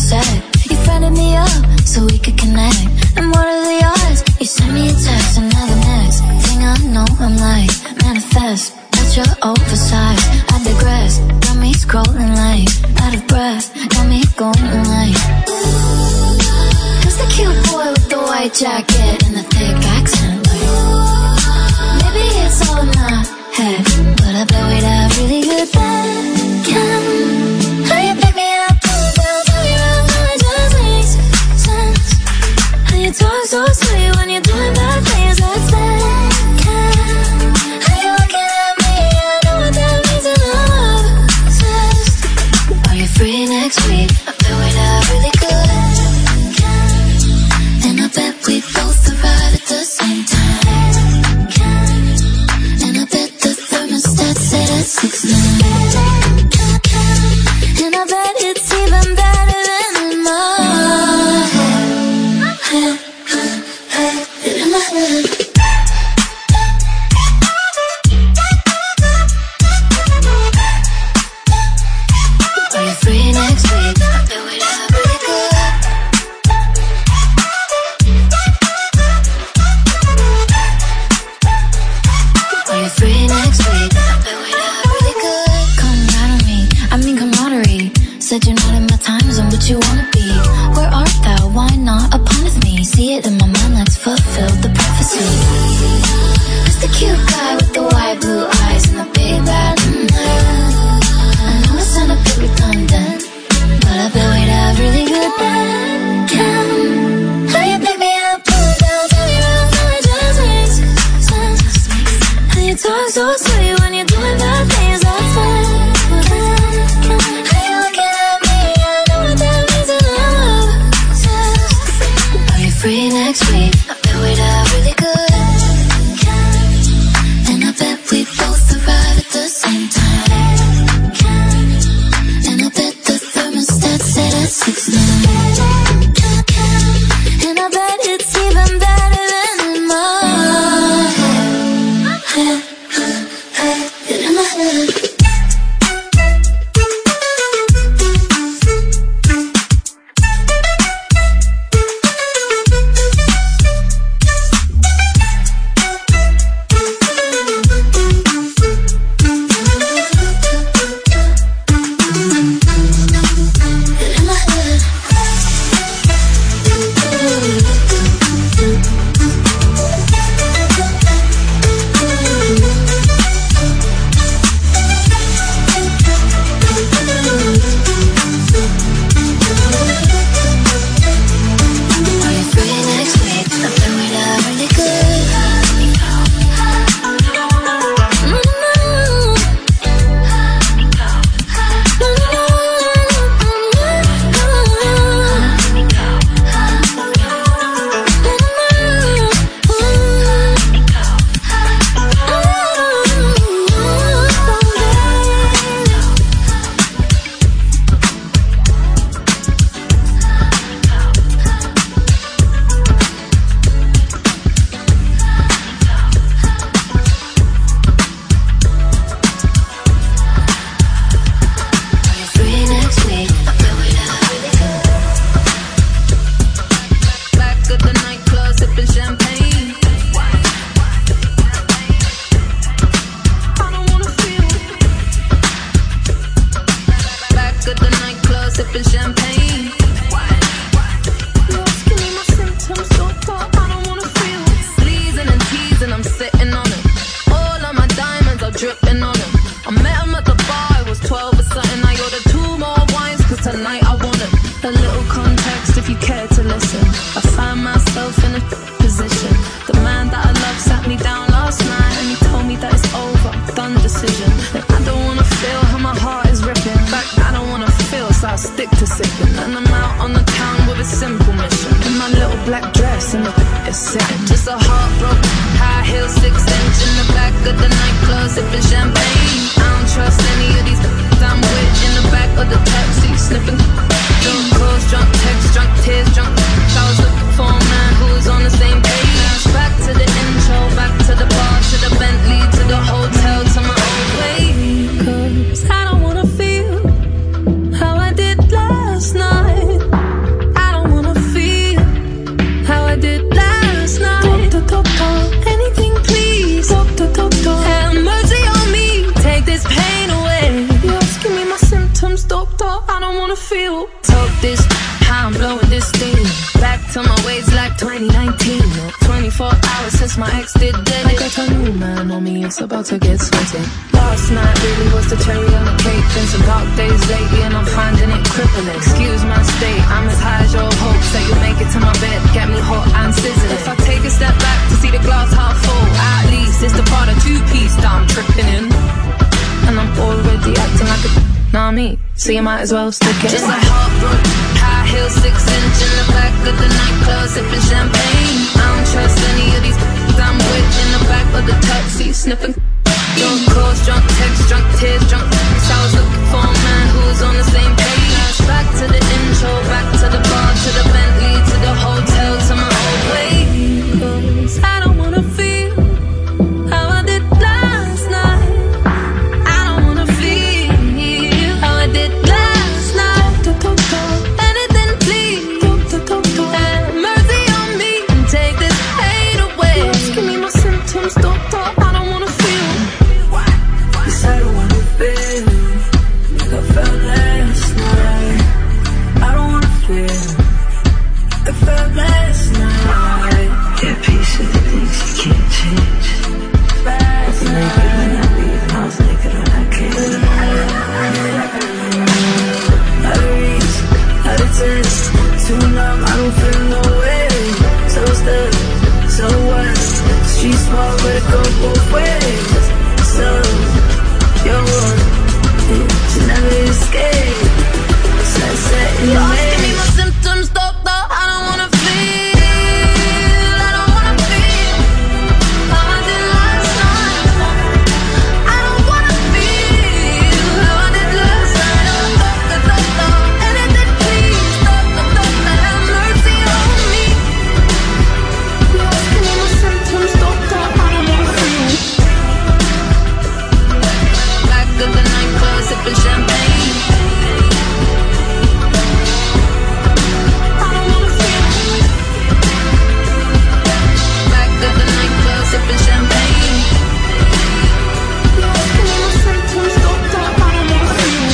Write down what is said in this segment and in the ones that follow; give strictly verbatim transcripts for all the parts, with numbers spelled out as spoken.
said you friended me up so we could connect. And what are the odds? You sent me a text, and now the next thing I know, I'm like, manifest. That's your oversized. I digress. Got me scrolling like out of breath. Got me going like, who's the cute boy with the white jacket and the thick accent? Maybe it's all in my head, but I bet we'd have really good bacon. How you pick me up, pull it down, turn me around, how it just makes sense. How you talk so sweet when you're doing bad things, that's bacon. How you looking at me, I know what that means, and I'm obsessed. Are you free next week? I bet we'd have really good bacon. And I bet we both arrive at the same time. And I bet the thermostat set at six nine. And I bet it's even better than in my head. In my head. Are you free next week? I bet we'd have really good. Are you free next week? I bet we'd have really good. Come right on me, I mean camaraderie. Said you're not in my time zone, but you wanna be. Where art thou? Why not upon with me? See it in my mind, let's fulfill the prophecy. Who's the cute guy with the white blue eyes and the big bad nose? I know it sound a bit redundant, but I bet we'd have really good bacon. How you pick me up, pull it down, turn me around, how it just makes sense. How you talk so sweet when you're doing bad things, that's bacon. How you looking at me, I know what that means, and I'm obsessed. Are you free next week? I bet we'd have really good. And I bet we both arrive at the same time. And I bet the thermostat set at six nine. And I bet it's even better than in my head. In my head. I don't wanna feel how I did last night. wanna feel. Talk this, how I'm blowing this steam. Back to my ways like twenty nineteen. twenty-four hours since my ex did dead. I got a new man on me, it's about to get sweaty. Last night really was the cherry on the cake. Been some dark days lately and I'm finding it crippling. Excuse my state, I'm as high as your hopes that you'll make it to my bed, get me hot and sizzling. If I take a step back to see the glass half full, at least it's the part of two-piece that I'm tripping in. And I'm already acting like a nah me, so you might as well stick it. Just like heartbroken, high heels, six inch in the back of the nightclub, sipping champagne. I don't trust any of these I'm with in the back of the taxi, sniffing. Drunk calls, drunk texts, drunk tears, drunk texts. I was looking for a man who was on the same page. Back to the intro, back to the bar, to the Bentley, to the hotel, to my old way. 'Cause I don't wanna feel how I did last night. I don't wanna feel how I did last night. Anything please, have mercy on me and take this hate away. Give me my symptoms, doctor, I don't wanna feel. Yes, I don't wanna feel like I felt last night. I don't wanna feel like I felt last night. Yeah, peace of the things you can't change. Last night, naked when I leave, I was naked when I came. Out of reach, out of touch, too numb, I don't feel no way. So stuck, so what? Street small, but it go both ways. So, you're one, you never escape. Sunset in the way. Give me my symptoms, doctor, I don't wanna feel. I don't wanna feel how I did last night. I don't wanna feel how I did last night. Doctor, doctor, anything please, doctor, doctor, have mercy on me. Give me my symptoms, doctor, I don't wanna feel. Back of the nightclub, sipping champagne. I don't wanna feel. Back of the nightclub, sipping champagne. Give me my symptoms, doctor, I don't wanna feel.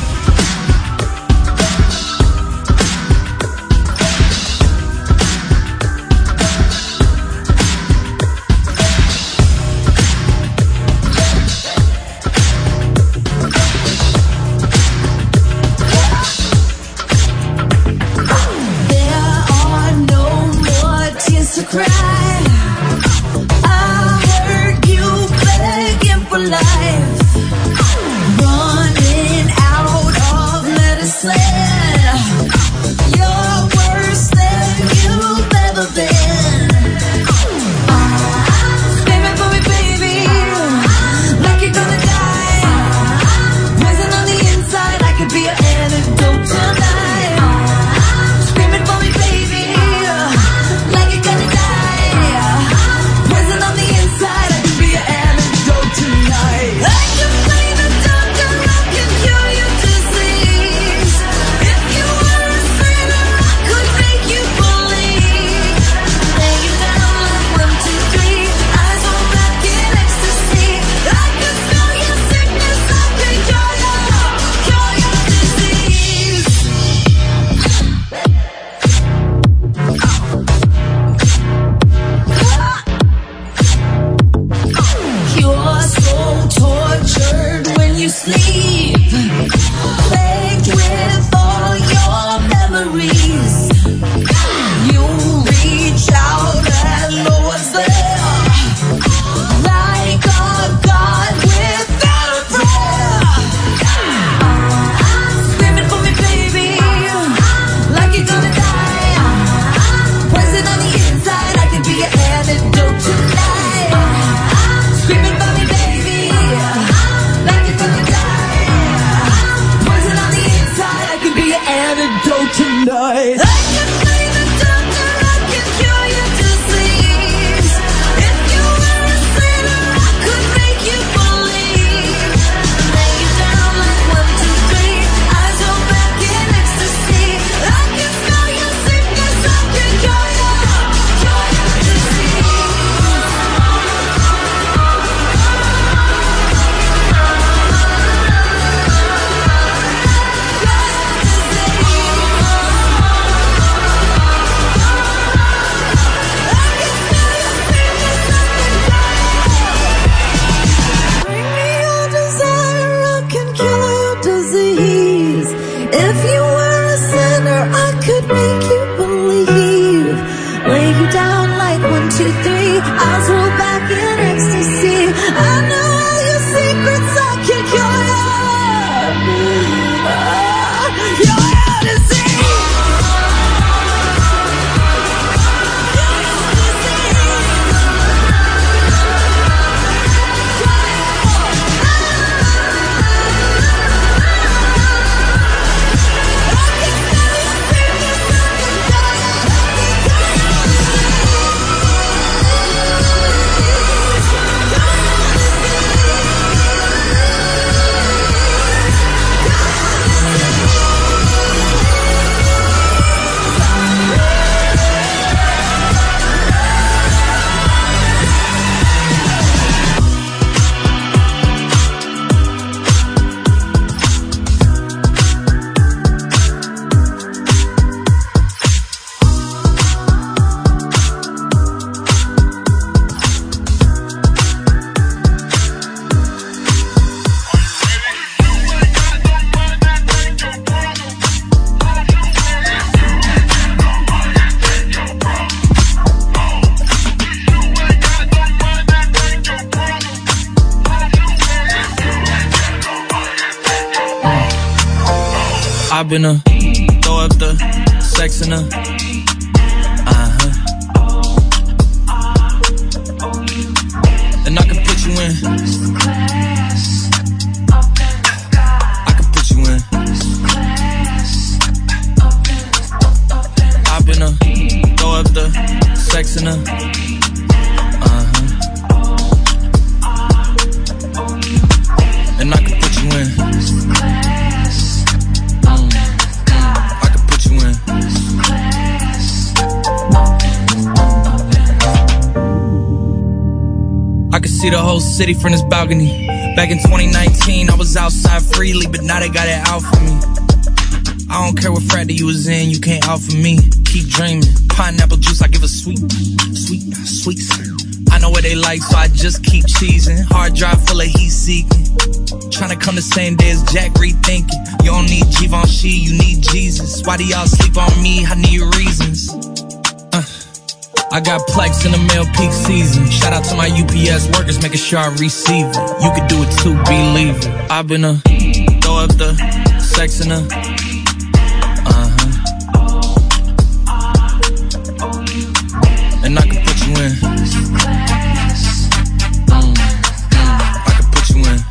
There are no more tears to cry. I heard you begging for life, running out of medicine. You're worse than you've ever been. Screaming for me, baby, like you're gonna die. Poison on the inside, I could be an antidote tonight. Screaming for me, baby, like you're gonna die. Poison on the inside, I could be an antidote tonight. I can find a doctor that can cure your disease. If you were a sinner, I could make you believe. Lay you down like one, two, three, eyes on back in ecstasy. I could smell your sickness, I could cure your, cure your disease. You're so tortured when you sleep, plagued with all your memories. You reach out and no one's there, like a god without a prayer. Screaming for me, baby, like you're gonna die. Poison on the inside, I could be an antidote tonight. Screaming for me, baby, like you're gonna die. Poison on the inside, I could be an antidote tonight. I can find a doctor that can cure your disease. If you were a sinner, I could make you believe. Lay you down like one, two, three, eyes roll back in ecstasy. I can smell your sickness, I can cure your, cure your disease. Cure your sinner, I could make you believe. Lay you down like one, two, three. Eyes roll back in ecstasy. I know all your secrets, I can cure you. Ah, you're out to sea. I've been a throw up the sex in a uh-huh. And I can put you in. I can put you in. I've been a throw up the sex in a uh-huh. And I can put you in. I can see the whole city from this balcony. Back in twenty nineteen, I was outside freely, but now they got it out for me. I don't care what frat you was in, you can't out for me. Keep dreaming, pineapple juice, I give a sweet, sweet, sweet. I know what they like, so I just keep cheesing. Hard drive full of heat seeking. Tryna come the same day as Jack, rethinking. You don't need Givenchy, you need Jesus. Why do y'all sleep on me? I need reasons. Uh. I got Plex in the mail peak season. Shout out to my U P S workers, making sure I receive it. You could do it too, believe it. I've been a throw up the sex in a uh-huh. And I can put you in. Mm, mm, I can put you in.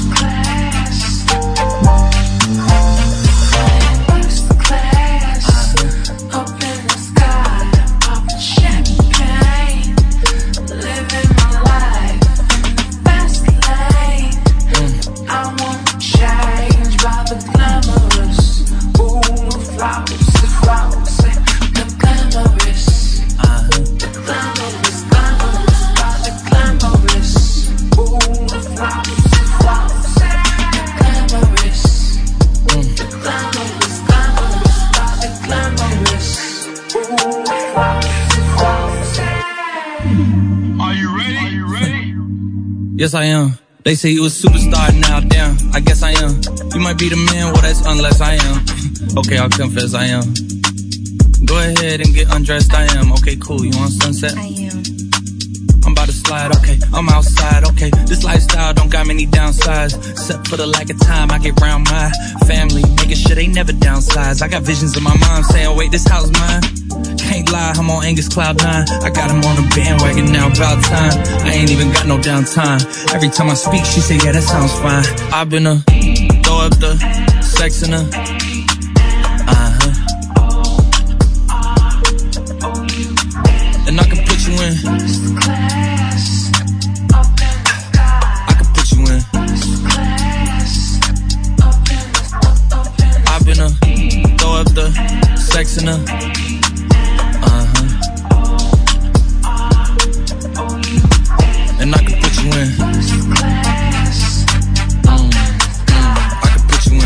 Yes, I am. They say you a superstar now, damn, I guess I am. You might be the man, well, that's unless I am. Okay, I'll confess I am. Go ahead and get undressed, I am. Okay, cool, you want sunset? I am. I'm about to slide, okay, I'm outside, okay. This lifestyle don't got many downsides, except for the lack of time I get around my family, making sure they never downsize. I got visions in my mind saying, wait, this house mine. Can't lie, I'm on Angus Cloud nine. I got him on the bandwagon now, about time. I ain't even got no downtime. Every time I speak, she say, yeah, that sounds fine. I've been a throw up the sex in a uh-huh. And I can put you in. I can put you in. I've been a throw up the sex in a and I can put you in. Mm, mm, I can put you in.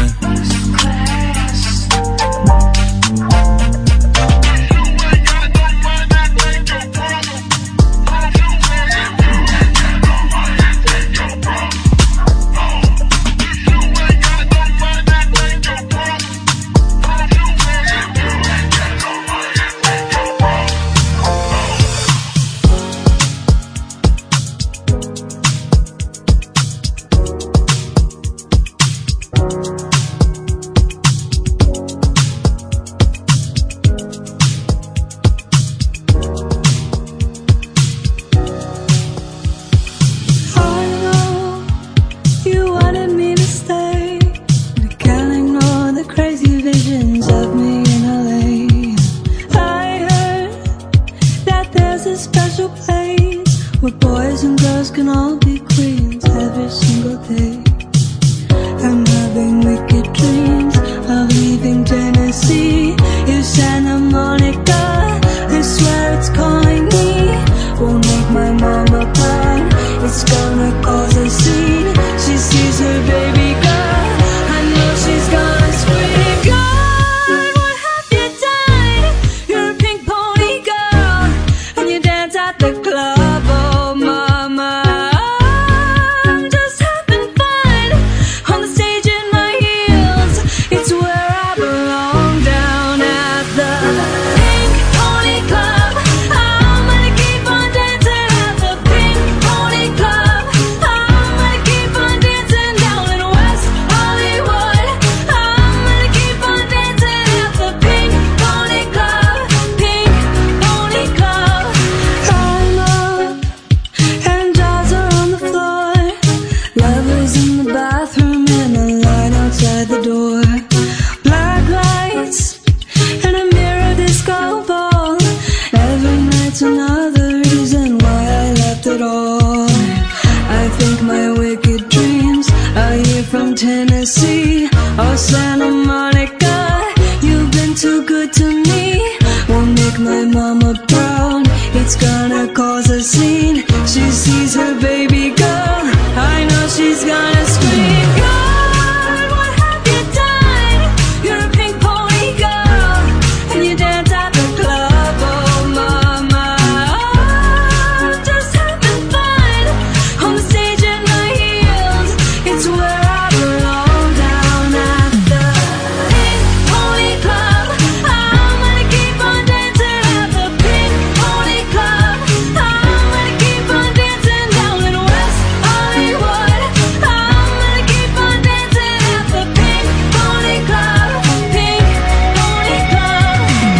can all be queens every single day. I'm having wicked dreams of leaving Tennessee. You Santa Monica, I swear it's calling me. Won't make my mama proud, it's gonna cause a scene. She sees her baby girl, I know she's gonna scream. God, what have you done? You're a pink pony girl, and you dance at the club. Oh mama, I'm just having fun on the stage in my heels. It's where I belong, down at the Pink Pony Club. I'm gonna keep on dancing at the Pink Pony Club. I'm gonna keep on dancing down in West Hollywood. I'm gonna keep on dancing at the Pink Pony Club. Pink Pony Club. I'm up and dolls are on the floor. Lovers in the bathroom and a line outside the door. Black lights and a mirror disco ball. Every night's another reason why I left it all. I think my wicked dreams are here from Tennessee or Santa Monica. You've been too good to me. Won't make my mama proud, it's gonna cause a scene. She sees her baby girl, I know she's gonna scream. God, what have you done? You're a pink pony girl, and you dance at the club. Oh mama, I'm just having fun on the stage in my heels. It's where I belong, down at the Pink Pony Club. I'm gonna keep on dancing at the Pink Pony Club. I'm gonna keep on dancing down in West Hollywood. I'm gonna keep on dancing at the Pink Pony Club. Pink Pony Club.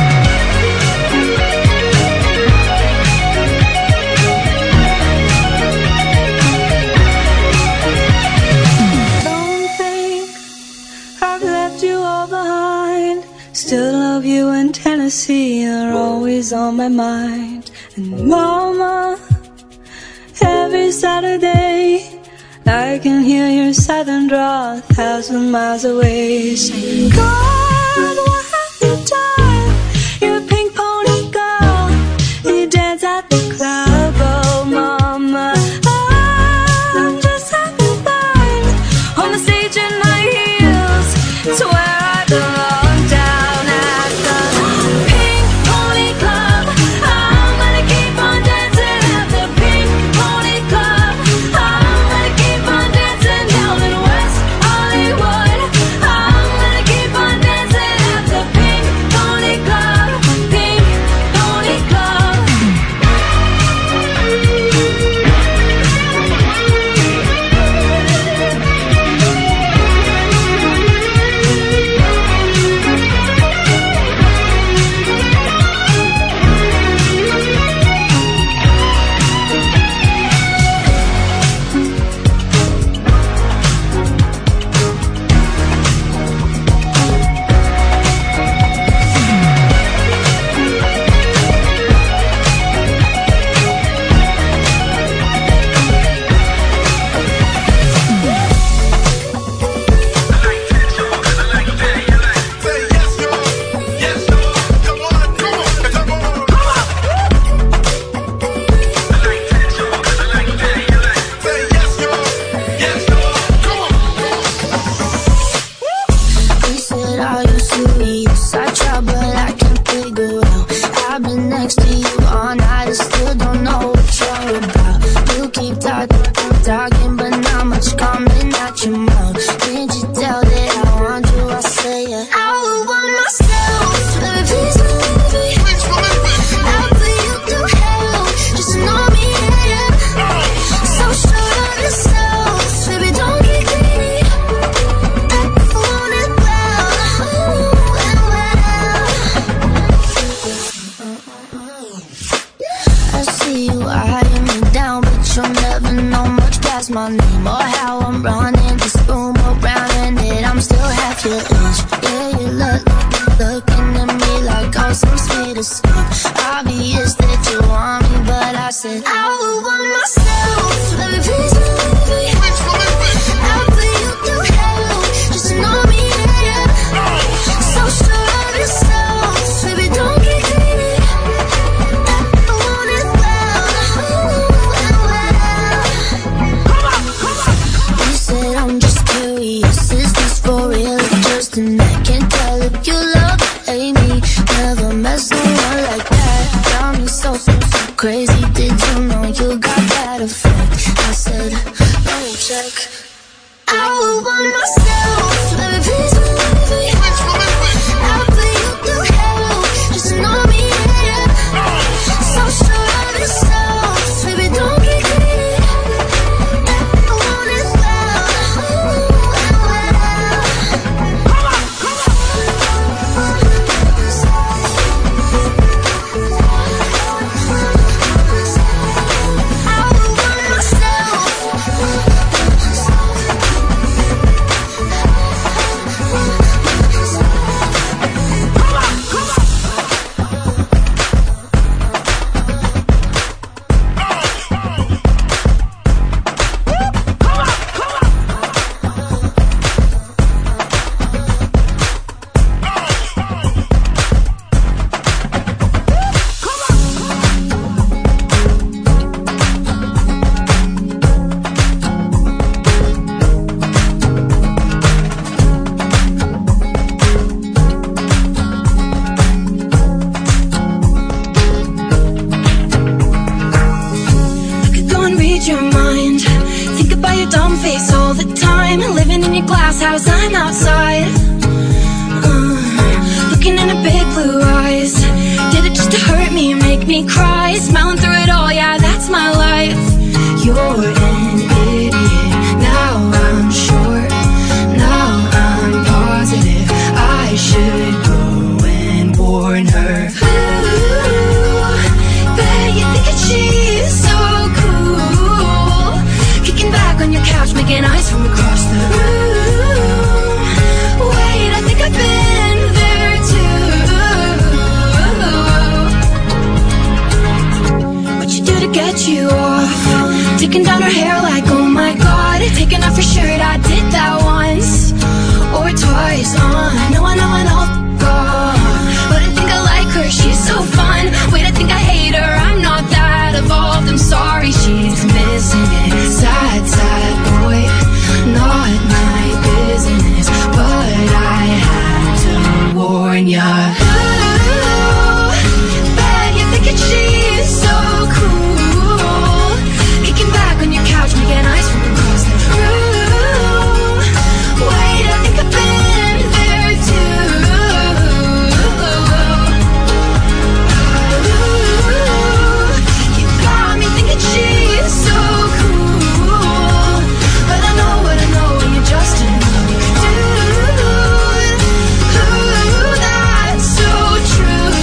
Don't think I've left you all behind. Still love you in Tennessee, you're always on my mind. And mama, every Saturday I can hear your southern drawl a thousand miles away. Saying, God, what have you done? You're a pink pony girl, and you dance at the club. Oh mama, I'm just having fun on the stage in my heels. It's where I belong, down at the Pink Pony Club. I'm gonna keep on dancing at the Pink Pony Club. I'm gonna keep on dancing down in West Hollywood. I'm gonna keep on dancing at the Pink Pony Club. Pink Pony Club. They said, are you serious? I try, but I can't figure out. I've been next to you all night and still don't know what you're about. You keep talking, talking, but not much coming out your mouth. Can't you tell that I want you? I say it. I would want myself, baby, please believe me. I'll put you through hell, just know me, yeah. So sure of yourself, baby, don't get greedy. I want it well, ooh, and well. I see you eyeing me down, but you'll never know much past my name or how I'm running this room around, and that I'm still half your age. Yeah, you look, looking at me like I'm some sweeter stuff. Obvious that you want me, but I said I would want myself, baby. me cry, smiling through it all, yeah, that's my life. You're an idiot, now I'm sure, now I'm positive I should go and warn her. Ooh, bet you think that she's so cool, kicking back on your couch, making eyes from across the room. Wait, I think I've been there too. What you do to get you off? Taking down her hair like, oh my god. Taking off her shirt, I did that once or twice. Uh, I know, I know, I know, God. But I think I like her, she's so fun. Wait, I think I hate her, I'm not that evolved. I'm sorry, she's missing it. Sad, sad boy, not my business, but I had to warn ya. Ooh, bet you think that she's so cool, kicking back on your couch, making eyes from across the room. Wait, I think I've been there too. Ooh, you got me thinking she's so cool, but I know what I know when you're just another dude. Ooh, that's so true.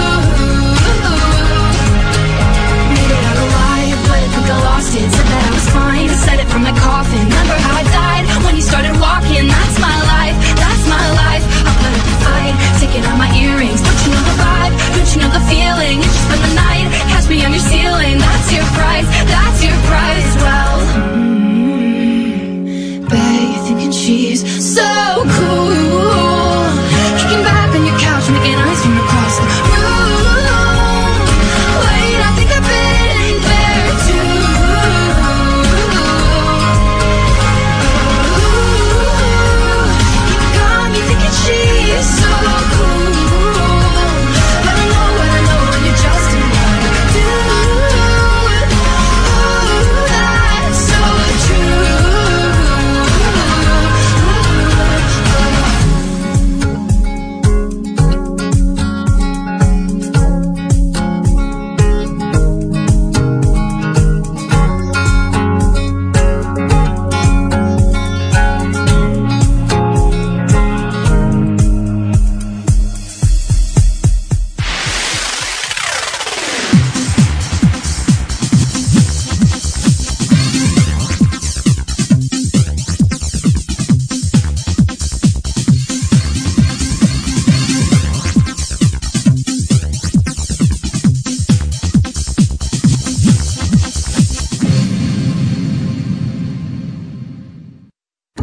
Made it out alive, but I think I lost it. Said that I was fine, said it from the coffin. Remember how I died when you started walking? That's my life, that's my life. I'll put up a fight, taking out my earrings. Don't you know the vibe? Don't you know the feeling? You just spend the night, catch me on your ceiling. That's your price, that's your price. Well, mm, bet you're thinking she's so